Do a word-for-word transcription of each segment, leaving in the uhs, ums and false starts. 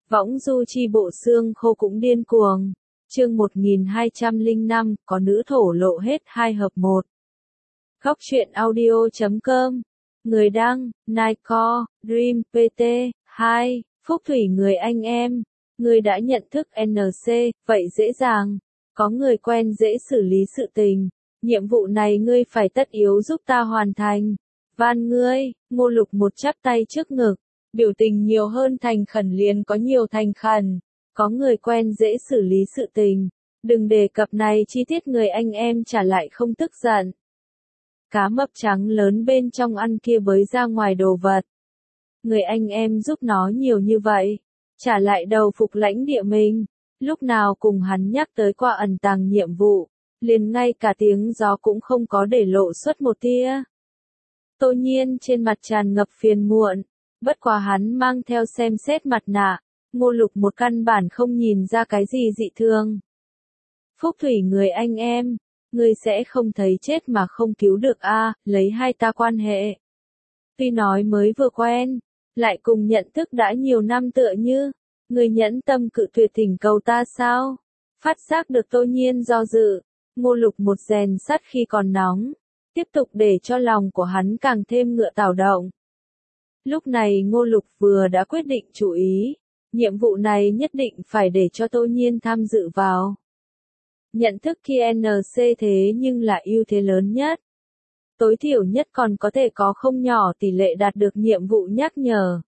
Võng du chi bộ xương khô cũng điên cuồng. Chương một nghìn hai trăm lẻ năm, có nữ thổ lộ hết hai hợp một. Góc truyện audio chấm com. Người đăng, Nightcore, Dream, pê tê, hai, Phúc Thủy người anh em. Người đã nhận thức en xê, vậy dễ dàng. Có người quen dễ xử lý sự tình. Nhiệm vụ này ngươi phải tất yếu giúp ta hoàn thành. Van ngươi, Ngô Lục một chắp tay trước ngực. Biểu tình nhiều hơn thành khẩn liền có nhiều thành khẩn. Có người quen dễ xử lý sự tình. Đừng đề cập này chi tiết người anh em trả lại không tức giận. Cá mập trắng lớn bên trong ăn kia bới ra ngoài đồ vật. Người anh em giúp nó nhiều như vậy. Trả lại đầu phục lãnh địa mình. Lúc nào cùng hắn nhắc tới qua ẩn tàng nhiệm vụ. Liền ngay cả tiếng gió cũng không có để lộ xuất một tia. Tô Nhiên trên mặt tràn ngập phiền muộn. Bất quá hắn mang theo xem xét mặt nạ. Ngô Lục một căn bản không nhìn ra cái gì dị thường. Phúc Thủy người anh em. Ngươi sẽ không thấy chết mà không cứu được a, à, lấy hai ta quan hệ. Tuy nói mới vừa quen, lại cùng nhận thức đã nhiều năm tựa như, ngươi nhẫn tâm cự tuyệt thỉnh cầu ta sao? Phát giác được Tô Nhiên do dự, Ngô Lục một rèn sắt khi còn nóng, tiếp tục để cho lòng của hắn càng thêm ngựa tảo động. Lúc này Ngô Lục vừa đã quyết định chủ ý, nhiệm vụ này nhất định phải để cho Tô Nhiên tham dự vào. Nhận thức khi en xê thế nhưng là ưu thế lớn nhất. Tối thiểu nhất còn có thể có không nhỏ tỷ lệ đạt được nhiệm vụ nhắc nhở.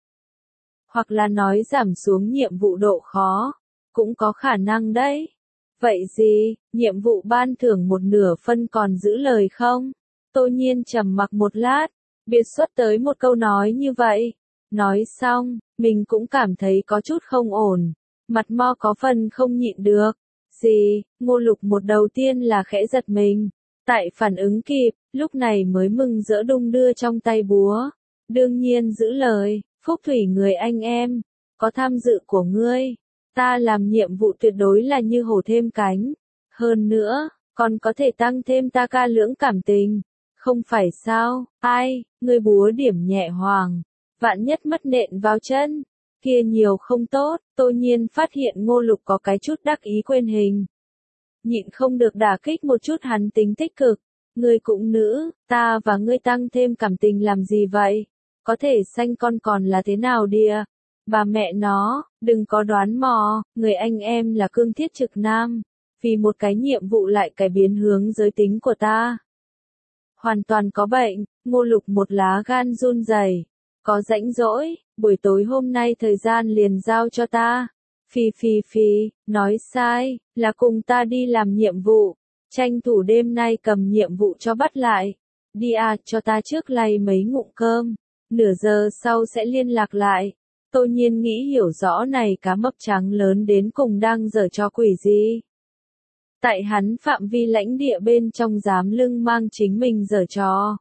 Hoặc là nói giảm xuống nhiệm vụ độ khó. Cũng có khả năng đấy. Vậy gì, nhiệm vụ ban thưởng một nửa phân còn giữ lời không? Tô Nhiên trầm mặc một lát, biệt xuất tới một câu nói như vậy. Nói xong, mình cũng cảm thấy có chút không ổn. Mặt mo có phần không nhịn được. Gì, Ngô Lục một đầu tiên là khẽ giật mình. Tại phản ứng kịp, lúc này mới mừng rỡ đung đưa trong tay búa. Đương nhiên giữ lời, Phúc Thủy người anh em, có tham dự của ngươi. Ta làm nhiệm vụ tuyệt đối là như hổ thêm cánh. Hơn nữa, còn có thể tăng thêm ta ca lưỡng cảm tình. Không phải sao, ai, ngươi búa điểm nhẹ hoàng. Vạn nhất mất nện vào chân. Kia nhiều không tốt, Tô Nhiên phát hiện Ngô Lục có cái chút đắc ý quên hình. Nhịn không được đả kích một chút hắn tính tích cực. Ngươi cũng nữ, ta và ngươi tăng thêm cảm tình làm gì vậy? Có thể sanh con còn là thế nào đìa? Bà mẹ nó, đừng có đoán mò, người anh em là cương thiết trực nam. Vì một cái nhiệm vụ lại cải biến hướng giới tính của ta. Hoàn toàn có bệnh, Ngô Lục một lá gan run rẩy. Có rãnh rỗi, buổi tối hôm nay thời gian liền giao cho ta. Phi phi phi, nói sai, là cùng ta đi làm nhiệm vụ. Tranh thủ đêm nay cầm nhiệm vụ cho bắt lại. Đi à, cho ta trước lay mấy ngụm cơm. Nửa giờ sau sẽ liên lạc lại. Tô Nhiên nghĩ hiểu rõ này cá mập trắng lớn đến cùng đang giở trò quỷ gì. Tại hắn phạm vi lãnh địa bên trong dám lưng mang chính mình giở trò.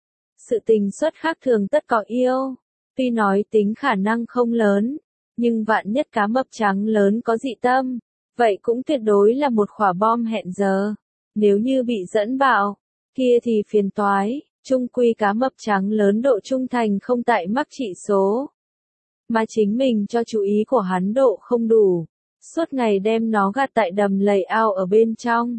Sự tình xuất khác thường tất có yêu. Tuy nói tính khả năng không lớn, nhưng vạn nhất cá mập trắng lớn có dị tâm, vậy cũng tuyệt đối là một quả bom hẹn giờ. Nếu như bị dẫn bạo, kia thì phiền toái, chung quy cá mập trắng lớn độ trung thành không tại mắc trị số. Mà chính mình cho chú ý của hắn độ không đủ, suốt ngày đem nó gạt tại đầm lầy ao ở bên trong.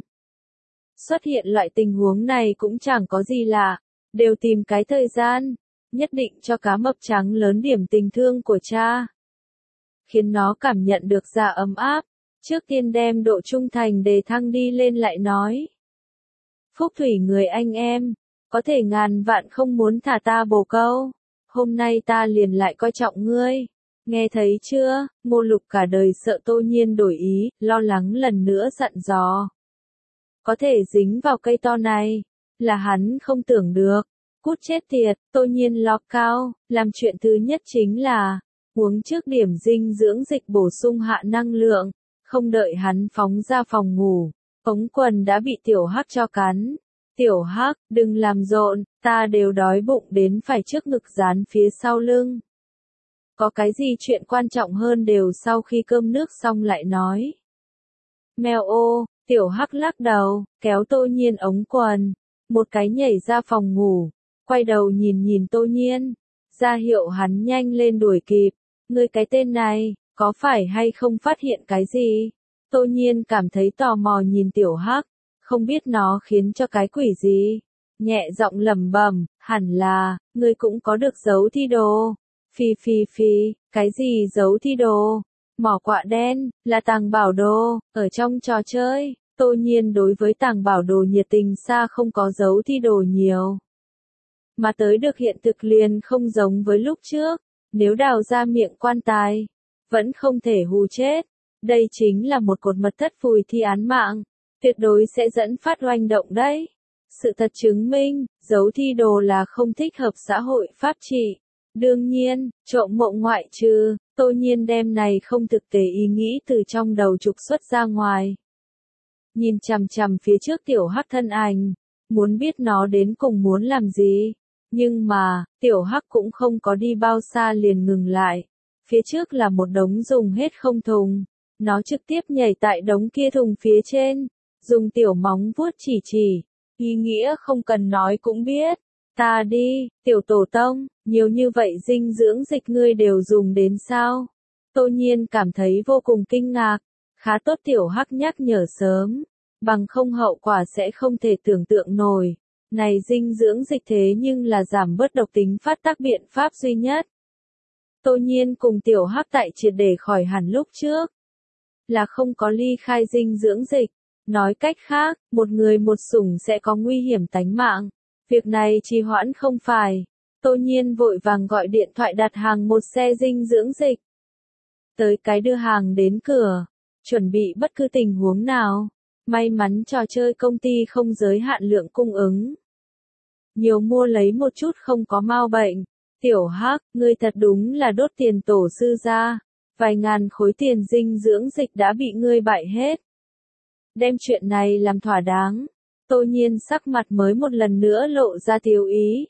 Xuất hiện loại tình huống này cũng chẳng có gì lạ, đều tìm cái thời gian. Nhất định cho cá mập trắng lớn điểm tình thương của cha. Khiến nó cảm nhận được dạ ấm áp. Trước tiên đem độ trung thành đề thăng đi lên lại nói. Phúc Thủy người anh em. Có thể ngàn vạn không muốn thả ta bồ câu. Hôm nay ta liền lại coi trọng ngươi. Nghe thấy chưa, Ngô Lục cả đời sợ Tô Nhiên đổi ý, lo lắng lần nữa dặn dò. Có thể dính vào cây to này. Là hắn không tưởng được. Cút chết tiệt, Tô Nhiên lo cao, làm chuyện thứ nhất chính là, uống trước điểm dinh dưỡng dịch bổ sung hạ năng lượng, không đợi hắn phóng ra phòng ngủ, ống quần đã bị Tiểu Hắc cho cắn. Tiểu Hắc, đừng làm rộn, ta đều đói bụng đến phải trước ngực dán phía sau lưng. Có cái gì chuyện quan trọng hơn đều sau khi cơm nước xong lại nói. Mèo ô, Tiểu Hắc lắc đầu, kéo Tô Nhiên ống quần, một cái nhảy ra phòng ngủ. Quay đầu nhìn nhìn Tô Nhiên, ra hiệu hắn nhanh lên đuổi kịp. Ngươi cái tên này, có phải hay không phát hiện cái gì? Tô Nhiên cảm thấy tò mò nhìn Tiểu Hắc, không biết nó khiến cho cái quỷ gì. Nhẹ giọng lẩm bẩm, hẳn là, ngươi cũng có được dấu thi đồ. Phi phi phi, cái gì dấu thi đồ? Mỏ quạ đen, là tàng bảo đồ, ở trong trò chơi. Tô Nhiên đối với tàng bảo đồ nhiệt tình xa không có dấu thi đồ nhiều. Mà tới được hiện thực liền không giống với lúc trước, nếu đào ra miệng quan tài, vẫn không thể hù chết. Đây chính là một cột mật thất phùi thi án mạng, tuyệt đối sẽ dẫn phát oanh động đấy. Sự thật chứng minh, dấu thi đồ là không thích hợp xã hội pháp trị. Đương nhiên, trộm mộng ngoại trừ, Tô Nhiên đem này không thực tế ý nghĩ từ trong đầu trục xuất ra ngoài. Nhìn chằm chằm phía trước Tiểu Hắc thân ảnh, muốn biết nó đến cùng muốn làm gì. Nhưng mà, Tiểu Hắc cũng không có đi bao xa liền ngừng lại. Phía trước là một đống dùng hết không thùng. Nó trực tiếp nhảy tại đống kia thùng phía trên, dùng tiểu móng vuốt chỉ chỉ. Ý nghĩa không cần nói cũng biết. Ta đi, Tiểu Tổ Tông, nhiều như vậy dinh dưỡng dịch ngươi đều dùng đến sao? Tô Nhiên cảm thấy vô cùng kinh ngạc. Khá tốt Tiểu Hắc nhắc nhở sớm, bằng không hậu quả sẽ không thể tưởng tượng nổi. Này dinh dưỡng dịch thế nhưng là giảm bớt độc tính phát tác biện pháp duy nhất. Tô Nhiên cùng Tiểu Hắc tại triệt để khỏi hẳn lúc trước, là không có ly khai dinh dưỡng dịch. Nói cách khác, một người một sủng sẽ có nguy hiểm tánh mạng. Việc này trì hoãn không phải. Tô Nhiên vội vàng gọi điện thoại đặt hàng một xe dinh dưỡng dịch. Tới cái đưa hàng đến cửa, chuẩn bị bất cứ tình huống nào. May mắn trò chơi công ty không giới hạn lượng cung ứng. Nhiều mua lấy một chút không có mau bệnh. Tiểu Hắc, ngươi thật đúng là đốt tiền tổ sư ra. Vài ngàn khối tiền dinh dưỡng dịch đã bị ngươi bại hết. Đem chuyện này làm thỏa đáng. Tô Nhiên sắc mặt mới một lần nữa lộ ra tiêu ý.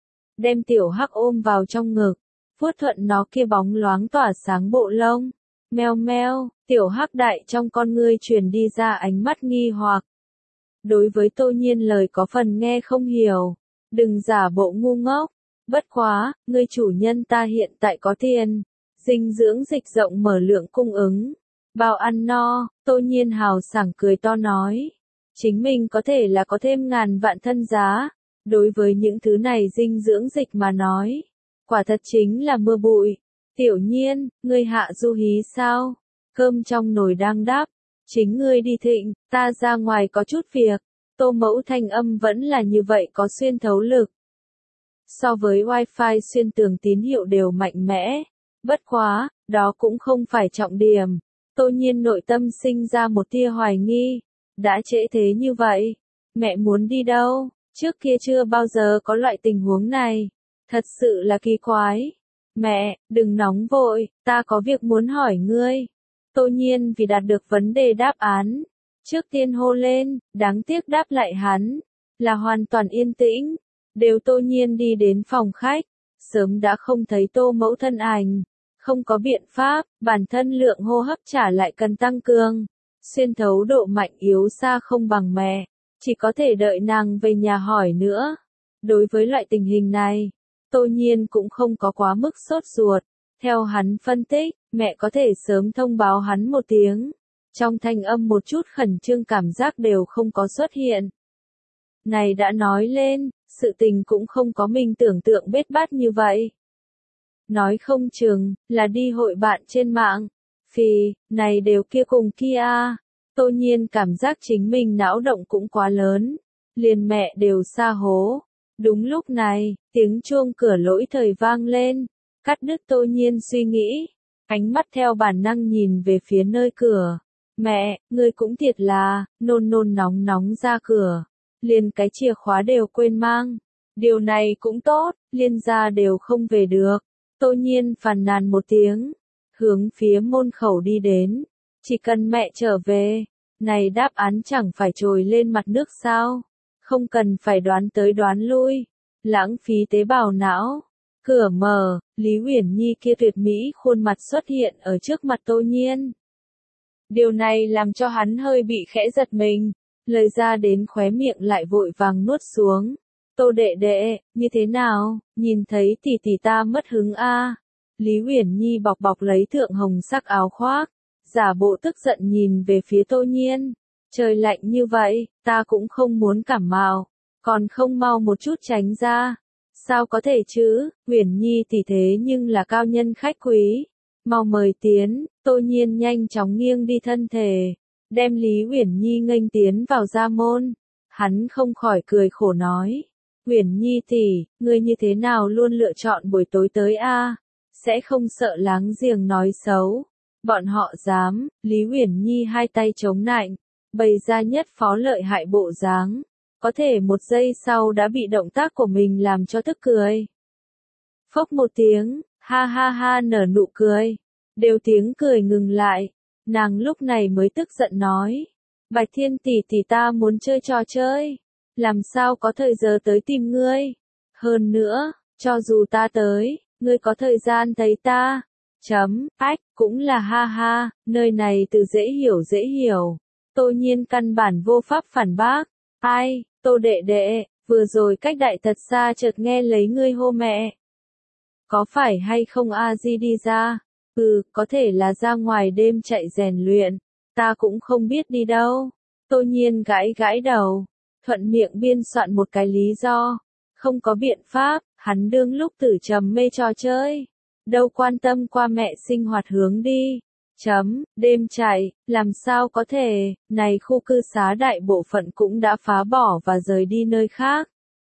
Đem Tiểu Hắc ôm vào trong ngực, vuốt thuận nó kia bóng loáng tỏa sáng bộ lông. Meo meo, Tiểu Hắc đại trong con ngươi truyền đi ra ánh mắt nghi hoặc. Đối với Tô Nhiên lời có phần nghe không hiểu. Đừng giả bộ ngu ngốc. Bất quá, ngươi chủ nhân ta hiện tại có tiền. Dinh dưỡng dịch rộng mở lượng cung ứng. Bao ăn no, Tô Nhiên hào sảng cười to nói. Chính mình có thể là có thêm ngàn vạn thân giá. Đối với những thứ này dinh dưỡng dịch mà nói. Quả thật chính là mưa bụi. Tiểu Nhiên, ngươi hạ du hí sao? Cơm trong nồi đang đáp. Chính ngươi đi thịnh, ta ra ngoài có chút việc. Tô Mẫu thanh âm vẫn là như vậy có xuyên thấu lực. So với Wi-Fi xuyên tường tín hiệu đều mạnh mẽ. Bất quá, đó cũng không phải trọng điểm. Tô Nhiên nội tâm sinh ra một tia hoài nghi. Đã trễ thế như vậy. Mẹ muốn đi đâu? Trước kia chưa bao giờ có loại tình huống này. Thật sự là kỳ quái. Mẹ, đừng nóng vội, ta có việc muốn hỏi ngươi. Tô Nhiên vì đạt được vấn đề đáp án. Trước tiên hô lên, đáng tiếc đáp lại hắn. Là hoàn toàn yên tĩnh. Đều Tô Nhiên đi đến phòng khách. Sớm đã không thấy Tô Mẫu thân ảnh. Không có biện pháp, bản thân lượng hô hấp trả lại cần tăng cường. Xuyên thấu độ mạnh yếu xa không bằng mẹ. Chỉ có thể đợi nàng về nhà hỏi nữa. Đối với loại tình hình này, Tô Nhiên cũng không có quá mức sốt ruột. Theo hắn phân tích, mẹ có thể sớm thông báo hắn một tiếng. Trong thanh âm một chút khẩn trương cảm giác đều không có xuất hiện. Này đã nói lên, sự tình cũng không có mình tưởng tượng bết bát như vậy. Nói không chừng, là đi hội bạn trên mạng. Phì, này đều kia cùng kia. Tô Nhiên cảm giác chính mình não động cũng quá lớn. Liền mẹ đều xa hố. Đúng lúc này, tiếng chuông cửa lỗi thời vang lên. Cắt đứt Tô Nhiên suy nghĩ. Ánh mắt theo bản năng nhìn về phía nơi cửa. Mẹ, ngươi cũng thiệt là, nôn nôn nóng nóng ra cửa. Liền cái chìa khóa đều quên mang. Điều này cũng tốt, liên gia đều không về được. Tô Nhiên phàn nàn một tiếng. Hướng phía môn khẩu đi đến. Chỉ cần mẹ trở về. Này đáp án chẳng phải trồi lên mặt nước sao. Không cần phải đoán tới đoán lui. Lãng phí tế bào não. Cửa mở, Lý Uyển Nhi kia tuyệt mỹ khuôn mặt xuất hiện ở trước mặt Tô Nhiên. Điều này làm cho hắn hơi bị khẽ giật mình. Lời ra đến khóe miệng lại vội vàng nuốt xuống. Tô đệ đệ, như thế nào, nhìn thấy tỷ tỷ ta mất hứng a. Lý Uyển Nhi bọc bọc lấy thượng hồng sắc áo khoác, giả bộ tức giận nhìn về phía Tô Nhiên. Trời lạnh như vậy, ta cũng không muốn cảm mạo, còn không mau một chút tránh ra. Sao có thể chứ, Uyển Nhi tỷ thế nhưng là cao nhân khách quý. Mau mời tiến, Tô Nhiên nhanh chóng nghiêng đi thân thể, đem Lý Uyển Nhi nghênh tiến vào gia môn. Hắn không khỏi cười khổ nói, Uyển Nhi tỷ, ngươi như thế nào luôn lựa chọn buổi tối tới a? Sẽ không sợ láng giềng nói xấu. Bọn họ dám, Lý Uyển Nhi hai tay chống nạnh, bày ra nhất phó lợi hại bộ dáng, có thể một giây sau đã bị động tác của mình làm cho tức cười. Phốc một tiếng, ha ha ha nở nụ cười, đều tiếng cười ngừng lại, nàng lúc này mới tức giận nói, Bạch Thiên tỷ tỷ ta muốn chơi trò chơi, làm sao có thời giờ tới tìm ngươi, hơn nữa, cho dù ta tới, ngươi có thời gian thấy ta, chấm, ách, cũng là ha ha, nơi này từ dễ hiểu dễ hiểu, Tô Nhiên căn bản vô pháp phản bác, ai, Tô đệ đệ, vừa rồi cách đại thật xa chợt nghe lấy ngươi hô mẹ. Có phải hay không a di đi ra? Ừ, có thể là ra ngoài đêm chạy rèn luyện, ta cũng không biết đi đâu. Tô Nhiên gãi gãi đầu, thuận miệng biên soạn một cái lý do. Không có biện pháp, hắn đương lúc tử trầm mê trò chơi. Đâu quan tâm qua mẹ sinh hoạt hướng đi. Chấm, đêm chạy, làm sao có thể, này khu cư xá đại bộ phận cũng đã phá bỏ và rời đi nơi khác.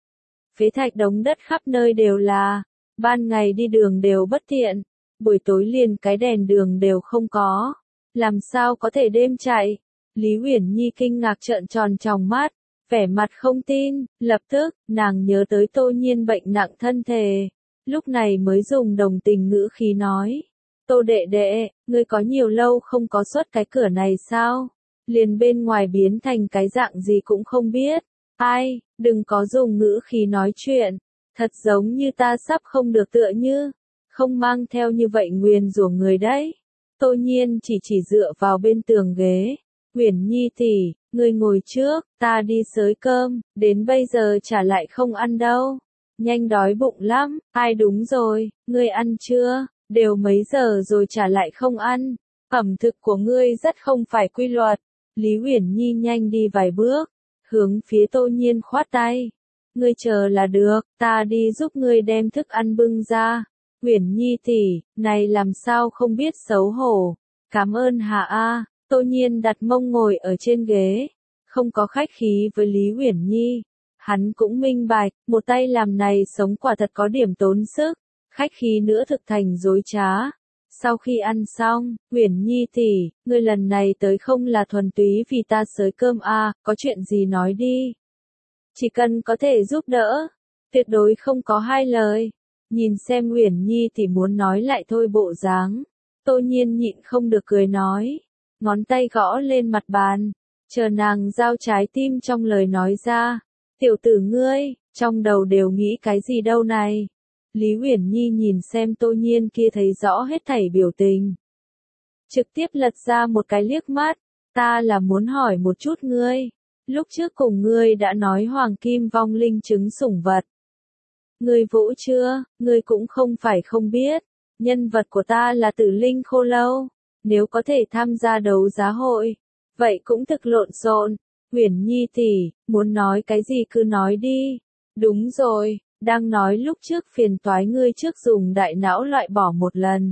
Phế thạch đống đất khắp nơi đều là, ban ngày đi đường đều bất tiện, buổi tối liền cái đèn đường đều không có, làm sao có thể đêm chạy. Lý Uyển Nhi kinh ngạc trợn tròn tròng mắt, vẻ mặt không tin, lập tức, nàng nhớ tới Tô Nhiên bệnh nặng thân thể, lúc này mới dùng đồng tình ngữ khí nói. Tô đệ đệ, ngươi có nhiều lâu không có xuất cái cửa này sao? Liền bên ngoài biến thành cái dạng gì cũng không biết. Ai, đừng có dùng ngữ khí nói chuyện. Thật giống như ta sắp không được tựa như. Không mang theo như vậy nguyền rủa người đấy. Tô Nhiên chỉ chỉ dựa vào bên tường ghế. Uyển Nhi tỷ, ngươi ngồi trước, ta đi xới cơm, đến bây giờ trả lại không ăn đâu. Nhanh đói bụng lắm, ai đúng rồi, ngươi ăn chưa? Đều mấy giờ rồi trả lại không ăn, ẩm thực của ngươi rất không phải quy luật. Lý Uyển Nhi nhanh đi vài bước, hướng phía Tô Nhiên khoát tay. Ngươi chờ là được, ta đi giúp ngươi đem thức ăn bưng ra. Uyển Nhi tỷ, này làm sao không biết xấu hổ. Cảm ơn hạ a. Tô Nhiên đặt mông ngồi ở trên ghế, không có khách khí với Lý Uyển Nhi. Hắn cũng minh bạch, một tay làm này sống quả thật có điểm tốn sức. Khách khí nữa thực thành dối trá. Sau khi ăn xong, Uyển Nhi tỷ, ngươi lần này tới không là thuần túy vì ta xới cơm à, có chuyện gì nói đi. Chỉ cần có thể giúp đỡ, tuyệt đối không có hai lời. Nhìn xem Uyển Nhi tỷ muốn nói lại thôi bộ dáng. Tô Nhiên nhịn không được cười nói, ngón tay gõ lên mặt bàn, chờ nàng giao trái tim trong lời nói ra. Tiểu tử ngươi, trong đầu đều nghĩ cái gì đâu này. Lý Uyển Nhi nhìn xem Tô Nhiên kia thấy rõ hết thảy biểu tình. Trực tiếp lật ra một cái liếc mắt, ta là muốn hỏi một chút ngươi. Lúc trước cùng ngươi đã nói hoàng kim vong linh trứng sủng vật. Ngươi vũ chưa, ngươi cũng không phải không biết. Nhân vật của ta là tử linh khô lâu. Nếu có thể tham gia đấu giá hội, vậy cũng thực lộn xộn. Uyển Nhi tỷ, muốn nói cái gì cứ nói đi. Đúng rồi. Đang nói lúc trước phiền toái ngươi trước dùng đại não loại bỏ một lần.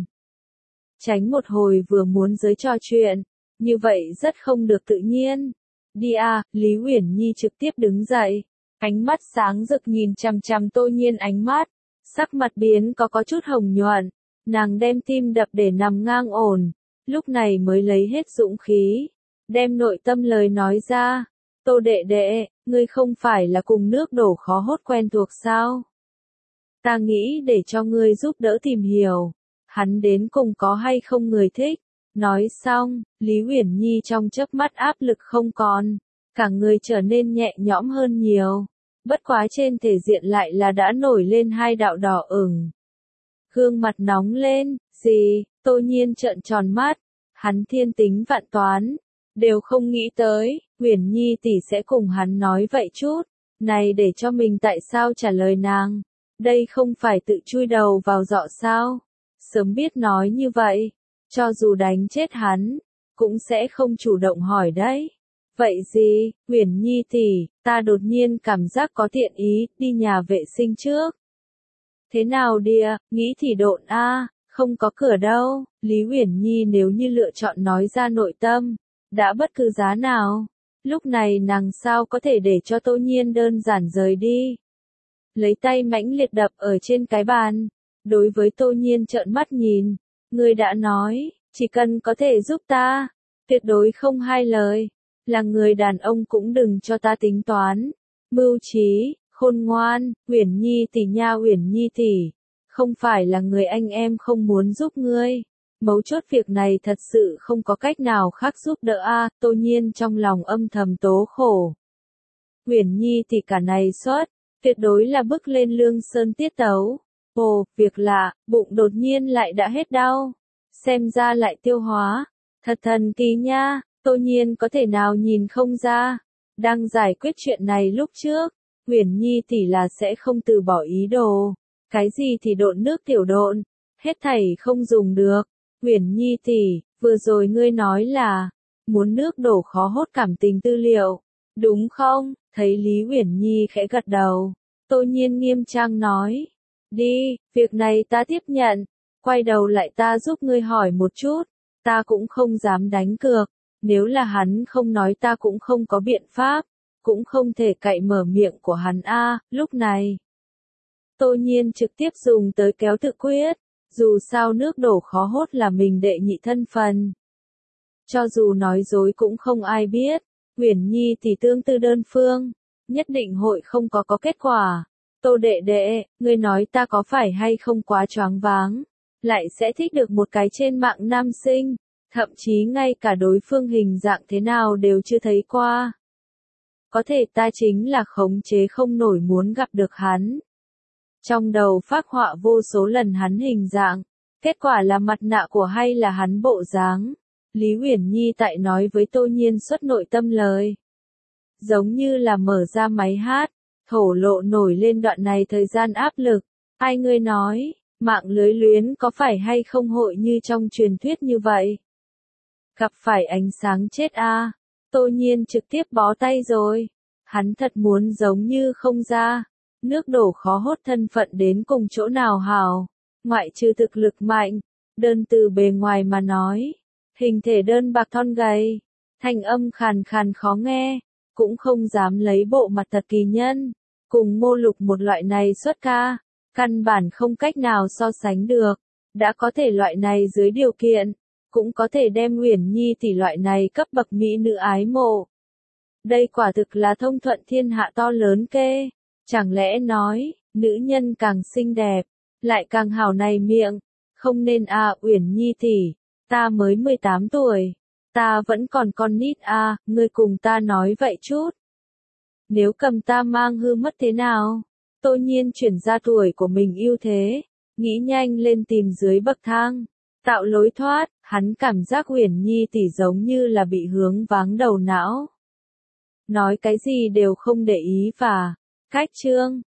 Tránh một hồi vừa muốn giới trò chuyện, như vậy rất không được tự nhiên. Đi à, Lý Uyển Nhi trực tiếp đứng dậy, ánh mắt sáng rực nhìn chằm chằm Tô Nhiên ánh mắt, sắc mặt biến có có chút hồng nhuận, nàng đem tim đập để nằm ngang ổn, lúc này mới lấy hết dũng khí, đem nội tâm lời nói ra. Tô đệ đệ, ngươi không phải là cùng nước đổ khó hốt quen thuộc sao? Ta nghĩ để cho ngươi giúp đỡ tìm hiểu, hắn đến cùng có hay không người thích. Nói xong, Lý Uyển Nhi trong chớp mắt áp lực không còn, cả người trở nên nhẹ nhõm hơn nhiều. Bất quá trên thể diện lại là đã nổi lên hai đạo đỏ ửng. Gương mặt nóng lên, gì, Tô Nhiên trợn tròn mắt, hắn thiên tính vạn toán. Đều không nghĩ tới, Uyển Nhi tỷ sẽ cùng hắn nói vậy chút, này để cho mình tại sao trả lời nàng, đây không phải tự chui đầu vào giọ sao, Sớm biết nói như vậy, cho dù đánh chết hắn, cũng sẽ không chủ động hỏi đấy. Vậy gì, Uyển Nhi tỷ, ta đột nhiên cảm giác có tiện ý, đi nhà vệ sinh trước. Thế nào đìa, nghĩ thì độn a, không có cửa đâu. Lý Uyển Nhi nếu như lựa chọn nói ra nội tâm, đã bất cứ giá nào, lúc này nàng sao có thể để cho Tô Nhiên đơn giản rời đi. Lấy tay mãnh liệt đập ở trên cái bàn, đối với Tô Nhiên trợn mắt nhìn, người đã nói, chỉ cần có thể giúp ta, tuyệt đối không hai lời, là người đàn ông cũng đừng cho ta tính toán, mưu trí, khôn ngoan, Uyển Nhi tỷ nha Uyển Nhi tỷ, không phải là người anh em không muốn giúp ngươi, mấu chốt việc này thật sự không có cách nào khác giúp đỡ a. Tô Nhiên trong lòng âm thầm tố khổ. Uyển Nhi tỷ cả này suất, tuyệt đối là bước lên Lương Sơn tiết tấu. Ồ, việc lạ, bụng đột nhiên lại đã hết đau, xem ra lại tiêu hóa, thật thần kỳ nha. Tô Nhiên có thể nào nhìn không ra, đang giải quyết chuyện này lúc trước, Uyển Nhi tỷ là sẽ không từ bỏ ý đồ, cái gì thì độn nước tiểu độn, hết thảy không dùng được. Uyển Nhi tỷ, vừa rồi ngươi nói là muốn nước đổ khó hốt cảm tình tư liệu, đúng không? Thấy Lý Uyển Nhi khẽ gật đầu, Tô Nhiên nghiêm trang nói, đi, việc này ta tiếp nhận, quay đầu lại ta giúp ngươi hỏi một chút, ta cũng không dám đánh cược. Nếu là hắn không nói ta cũng không có biện pháp, cũng không thể cậy mở miệng của hắn a. Lúc này, Tô Nhiên trực tiếp dùng tới kéo tự quyết, dù sao nước đổ khó hốt là mình đệ nhị thân phần. Cho dù nói dối cũng không ai biết, Uyển Nhi tỷ tương tư đơn phương, nhất định hội không có có kết quả. Tô đệ đệ, ngươi nói ta có phải hay không quá choáng váng, lại sẽ thích được một cái trên mạng nam sinh. Thậm chí ngay cả đối phương hình dạng thế nào đều chưa thấy qua. Có thể ta chính là khống chế không nổi muốn gặp được hắn. Trong đầu phác họa vô số lần hắn hình dạng, kết quả là mặt nạ của hay là hắn bộ dáng. Lý Uyển Nhi tại nói với Tô Nhiên xuất nội tâm lời. Giống như là mở ra máy hát, thổ lộ nổi lên đoạn này thời gian áp lực. Ai ngươi nói, mạng lưới luyến có phải hay không hội như trong truyền thuyết như vậy? Gặp phải ánh sáng chết a. À. Tô Nhiên trực tiếp bó tay rồi. Hắn thật muốn giống như không ra. Nước đổ khó hốt thân phận đến cùng chỗ nào hảo. Ngoại trừ thực lực mạnh. Đơn từ bề ngoài mà nói. Hình thể đơn bạc thon gầy. Thanh âm khàn khàn khó nghe. Cũng không dám lấy bộ mặt thật kỳ nhân. Cùng Ngô Lục một loại này xuất ca. Căn bản không cách nào so sánh được. Đã có thể loại này dưới điều kiện. Cũng có thể đem Uyển Nhi tỷ loại này cấp bậc mỹ nữ ái mộ. Đây quả thực là thông thuận thiên hạ to lớn kê. Chẳng lẽ nói, nữ nhân càng xinh đẹp, lại càng hảo này miệng, không nên à Uyển Nhi tỷ, ta mới mười tám tuổi, ta vẫn còn con nít à, ngươi cùng ta nói vậy chút. Nếu cầm ta mang hư mất thế nào? Tô Nhiên chuyển ra tuổi của mình ưu thế, nghĩ nhanh lên tìm dưới bậc thang. Tạo lối thoát, hắn cảm giác Uyển Nhi tỷ giống như là bị hướng váng đầu não. Nói cái gì đều không để ý và, cách chương,